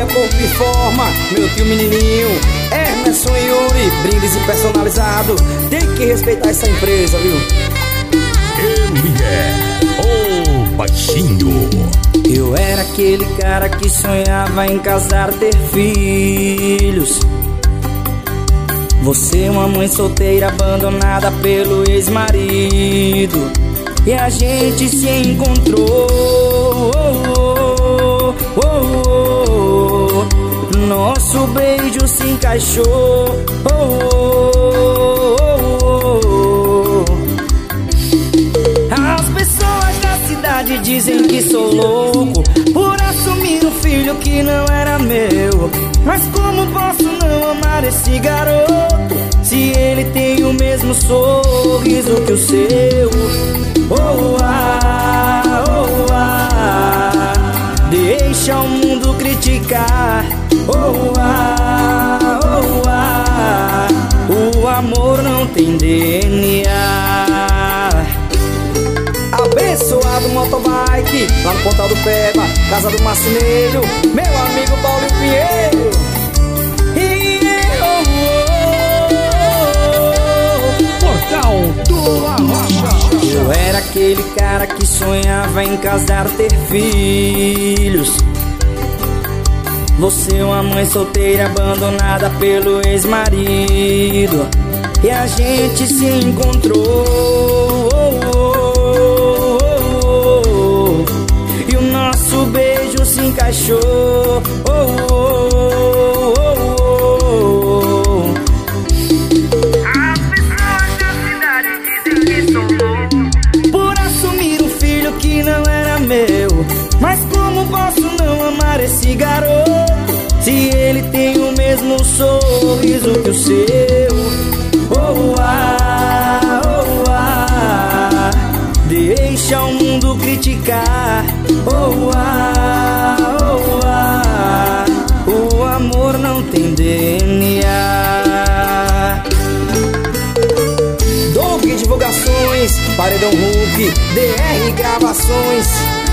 Olha corpo e forma, meu tio menininho Emerson e Yuri, brindis e personalizado. Tem que respeitar essa empresa, viu? Ele é o baixinho. Eu era aquele cara que sonhava em casar, ter filhos. Você uma mãe solteira abandonada pelo ex-marido. E a gente se encontrou, nosso beijo se encaixou, As pessoas da cidade dizem que sou louco por assumir um filho que não era meu. Mas como posso não amar esse garoto se ele tem o mesmo sorriso que o seu? Deixa o mundo criticar. O amor não tem DNA. Abençoado motobike, lá no Pontal do Peba, casa do marceneiro, meu amigo Paulo Pinheiro. Portal do Arrocha. Eu era aquele cara que sonhava em casar, ter filhos. Você uma mãe solteira abandonada pelo ex-marido. E a gente se encontrou, e o nosso beijo se encaixou, As pessoas da cidade dizem que sou louco por assumir um filho que não era meu. Mas como posso não amar esse garoto se ele tem o mesmo sorriso que o seu? Deixa o mundo criticar. O amor não tem DNA. Dog Divulgações, Paredão Hulk, DR Gravações.